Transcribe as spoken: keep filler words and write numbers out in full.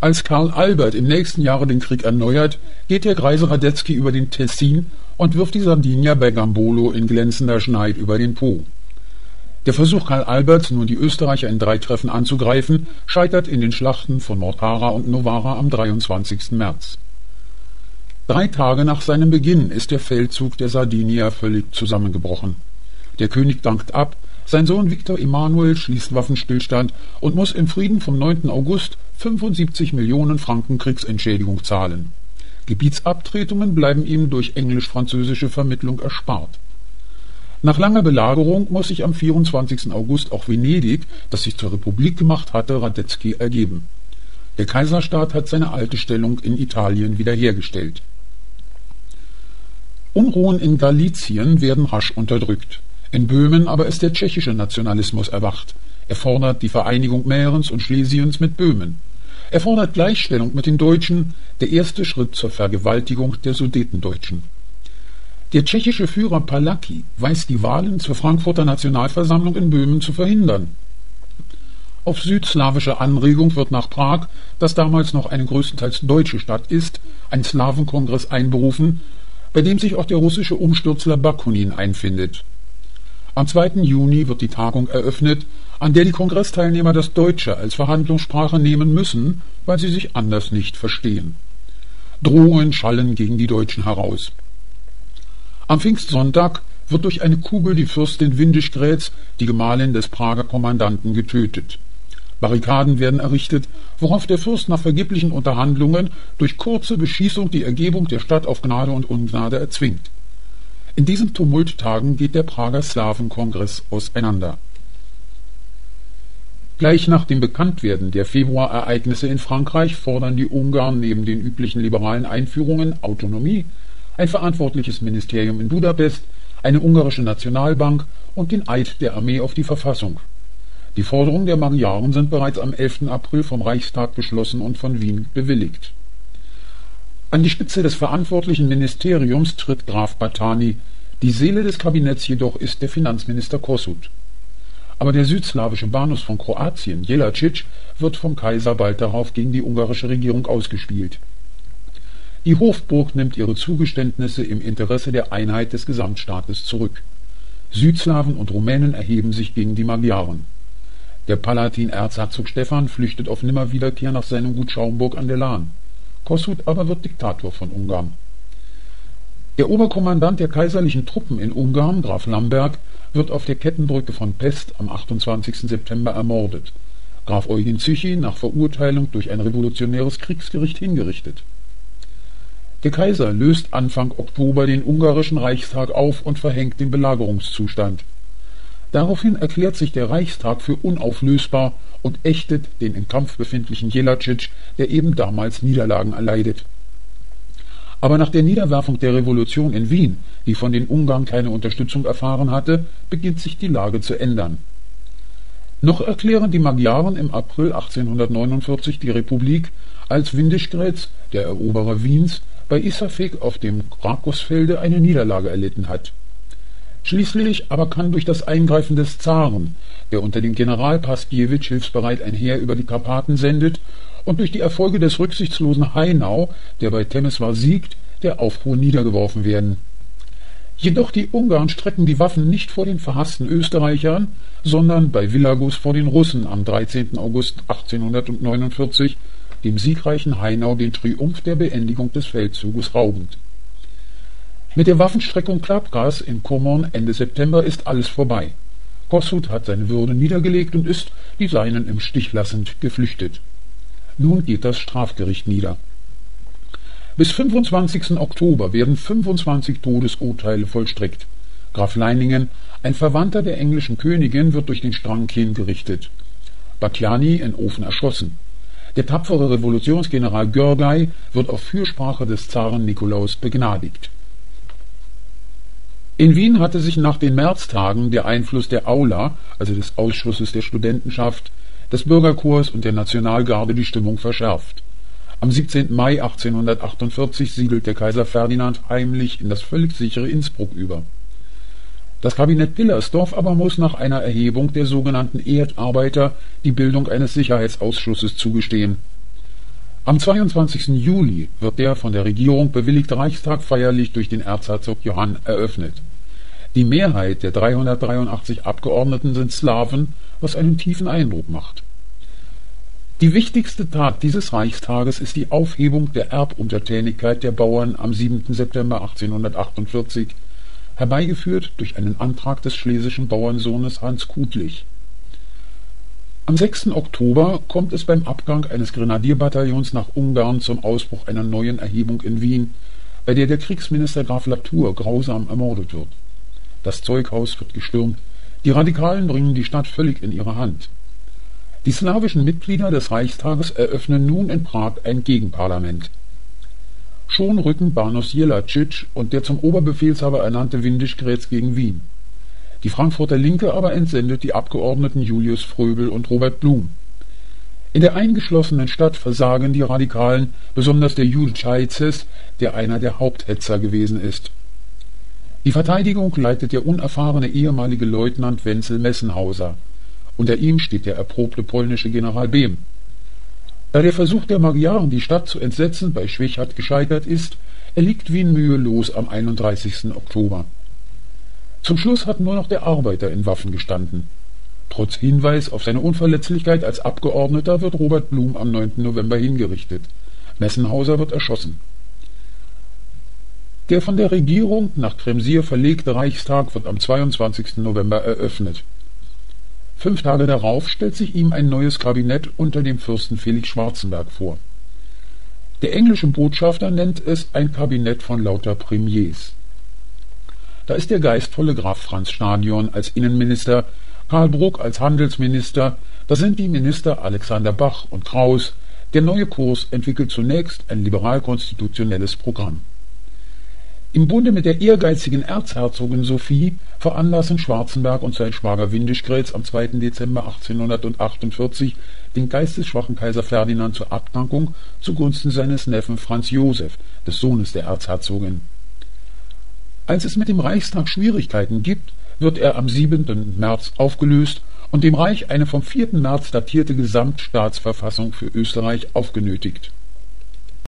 Als Karl Albert im nächsten Jahre den Krieg erneuert, geht der greise Radetzky über den Tessin und wirft die Sardinier bei Gambolo in glänzender Schneid über den Po. Der Versuch Karl Alberts, nun die Österreicher in drei Treffen anzugreifen, scheitert in den Schlachten von Mortara und Novara am dreiundzwanzigsten März. Drei Tage nach seinem Beginn ist der Feldzug der Sardinier völlig zusammengebrochen. Der König dankt ab, sein Sohn Viktor Emanuel schließt Waffenstillstand und muss im Frieden vom neunten August fünfundsiebzig Millionen Franken Kriegsentschädigung zahlen. Gebietsabtretungen bleiben ihm durch englisch-französische Vermittlung erspart. Nach langer Belagerung muss sich am vierundzwanzigsten August auch Venedig, das sich zur Republik gemacht hatte, Radetzky ergeben. Der Kaiserstaat hat seine alte Stellung in Italien wiederhergestellt. Unruhen in Galizien werden rasch unterdrückt. In Böhmen aber ist der tschechische Nationalismus erwacht. Er fordert die Vereinigung Mährens und Schlesiens mit Böhmen. Er fordert Gleichstellung mit den Deutschen, der erste Schritt zur Vergewaltigung der Sudetendeutschen. Der tschechische Führer Palacký weiß die Wahlen zur Frankfurter Nationalversammlung in Böhmen zu verhindern. Auf südslawische Anregung wird nach Prag, das damals noch eine größtenteils deutsche Stadt ist, ein Slawenkongress einberufen, bei dem sich auch der russische Umstürzler Bakunin einfindet. Am zweiten Juni wird die Tagung eröffnet, an der die Kongressteilnehmer das Deutsche als Verhandlungssprache nehmen müssen, weil sie sich anders nicht verstehen. Drohungen schallen gegen die Deutschen heraus. Am Pfingstsonntag wird durch eine Kugel die Fürstin Windischgrätz, die Gemahlin des Prager Kommandanten, getötet. Barrikaden werden errichtet, worauf der Fürst nach vergeblichen Unterhandlungen durch kurze Beschießung die Ergebung der Stadt auf Gnade und Ungnade erzwingt. In diesen Tumulttagen geht der Prager Slawenkongress auseinander. Gleich nach dem Bekanntwerden der Februarereignisse in Frankreich fordern die Ungarn neben den üblichen liberalen Einführungen Autonomie, ein verantwortliches Ministerium in Budapest, eine ungarische Nationalbank und den Eid der Armee auf die Verfassung. Die Forderungen der Magyaren sind bereits am elften April vom Reichstag beschlossen und von Wien bewilligt. An die Spitze des verantwortlichen Ministeriums tritt Graf Battani, die Seele des Kabinetts jedoch ist der Finanzminister Kossuth. Aber der südslawische Banus von Kroatien, Jelačić, wird vom Kaiser bald darauf gegen die ungarische Regierung ausgespielt. Die Hofburg nimmt ihre Zugeständnisse im Interesse der Einheit des Gesamtstaates zurück. Südslawen und Rumänen erheben sich gegen die Magyaren. Der Palatin Erzherzog Stefan flüchtet auf Nimmerwiederkehr nach seinem Gut Schaumburg an der Lahn. Kossuth aber wird Diktator von Ungarn. Der Oberkommandant der kaiserlichen Truppen in Ungarn, Graf Lamberg, wird auf der Kettenbrücke von Pest am achtundzwanzigsten September ermordet. Graf Eugen Zychy nach Verurteilung durch ein revolutionäres Kriegsgericht hingerichtet. Der Kaiser löst Anfang Oktober den ungarischen Reichstag auf und verhängt den Belagerungszustand. Daraufhin erklärt sich der Reichstag für unauflösbar und ächtet den im Kampf befindlichen Jelačić, der eben damals Niederlagen erleidet. Aber nach der Niederwerfung der Revolution in Wien, die von den Ungarn keine Unterstützung erfahren hatte, beginnt sich die Lage zu ändern. Noch erklären die Magyaren im April achtzehnhundertneunundvierzig die Republik, als Windischgrätz, der Eroberer Wiens, bei Issafik auf dem Rakosfelde eine Niederlage erlitten hat. Schließlich aber kann durch das Eingreifen des Zaren, der unter dem General Paskiewicz hilfsbereit ein Heer über die Karpaten sendet, und durch die Erfolge des rücksichtslosen Haynau, der bei Temeswar siegt, der Aufruhr niedergeworfen werden. Jedoch die Ungarn strecken die Waffen nicht vor den verhassten Österreichern, sondern bei Villagus vor den Russen am dreizehnten August achtzehnhundertneunundvierzig, dem siegreichen Haynau den Triumph der Beendigung des Feldzuges raubend. Mit der Waffenstreckung Klapkas in Komorn Ende September ist alles vorbei. Kossuth hat seine Würde niedergelegt und ist, die Seinen im Stich lassend, geflüchtet. Nun geht das Strafgericht nieder. Bis fünfundzwanzigsten Oktober werden fünfundzwanzig Todesurteile vollstreckt. Graf Leiningen, ein Verwandter der englischen Königin, wird durch den Strang hingerichtet. Batthyány in Ofen erschossen. Der tapfere Revolutionsgeneral Görgey wird auf Fürsprache des Zaren Nikolaus begnadigt. In Wien hatte sich nach den Märztagen der Einfluss der Aula, also des Ausschusses der Studentenschaft, des Bürgerkorps und der Nationalgarde die Stimmung verschärft. Am siebzehnten Mai achtzehnhundertachtundvierzig siedelt der Kaiser Ferdinand heimlich in das völlig sichere Innsbruck über. Das Kabinett Pillersdorf aber muss nach einer Erhebung der sogenannten Erdarbeiter die Bildung eines Sicherheitsausschusses zugestehen. Am zweiundzwanzigsten Juli wird der von der Regierung bewilligte Reichstag feierlich durch den Erzherzog Johann eröffnet. Die Mehrheit der dreihundertdreiundachtzig Abgeordneten sind Slawen, was einen tiefen Eindruck macht. Die wichtigste Tat dieses Reichstages ist die Aufhebung der Erbuntertänigkeit der Bauern am siebenten September achtzehnhundertachtundvierzig, herbeigeführt durch einen Antrag des schlesischen Bauernsohnes Hans Kudlich. Am sechsten Oktober kommt es beim Abgang eines Grenadierbataillons nach Ungarn zum Ausbruch einer neuen Erhebung in Wien, bei der der Kriegsminister Graf Latour grausam ermordet wird. Das Zeughaus wird gestürmt, die Radikalen bringen die Stadt völlig in ihre Hand. Die slawischen Mitglieder des Reichstages eröffnen nun in Prag ein Gegenparlament. Schon rücken Banos Jelačić und der zum Oberbefehlshaber ernannte Windischgrätz gegen Wien. Die Frankfurter Linke aber entsendet die Abgeordneten Julius Fröbel und Robert Blum. In der eingeschlossenen Stadt versagen die Radikalen, besonders der Jude Čajces, der einer der Haupthetzer gewesen ist. Die Verteidigung leitet der unerfahrene ehemalige Leutnant Wenzel Messenhauser. Unter ihm steht der erprobte polnische General Behm. Da der Versuch der Magyaren, die Stadt zu entsetzen, bei Schwechat gescheitert ist, erliegt Wien mühelos am einunddreißigsten Oktober. Zum Schluss hat nur noch der Arbeiter in Waffen gestanden. Trotz Hinweis auf seine Unverletzlichkeit als Abgeordneter wird Robert Blum am neunten November hingerichtet. Messenhauser wird erschossen. Der von der Regierung nach Kremsier verlegte Reichstag wird am zweiundzwanzigsten November eröffnet. Fünf Tage darauf stellt sich ihm ein neues Kabinett unter dem Fürsten Felix Schwarzenberg vor. Der englische Botschafter nennt es ein Kabinett von lauter Premiers. Da ist der geistvolle Graf Franz Stadion als Innenminister, Karl Bruck als Handelsminister, da sind die Minister Alexander Bach und Kraus. Der neue Kurs entwickelt zunächst ein liberal-konstitutionelles Programm. Im Bunde mit der ehrgeizigen Erzherzogin Sophie veranlassen Schwarzenberg und sein Schwager Windischgrätz am zweiten Dezember achtzehnhundertachtundvierzig den geistesschwachen Kaiser Ferdinand zur Abdankung zugunsten seines Neffen Franz Josef, des Sohnes der Erzherzogin. Als es mit dem Reichstag Schwierigkeiten gibt, wird er am siebenten März aufgelöst und dem Reich eine vom vierten März datierte Gesamtstaatsverfassung für Österreich aufgenötigt.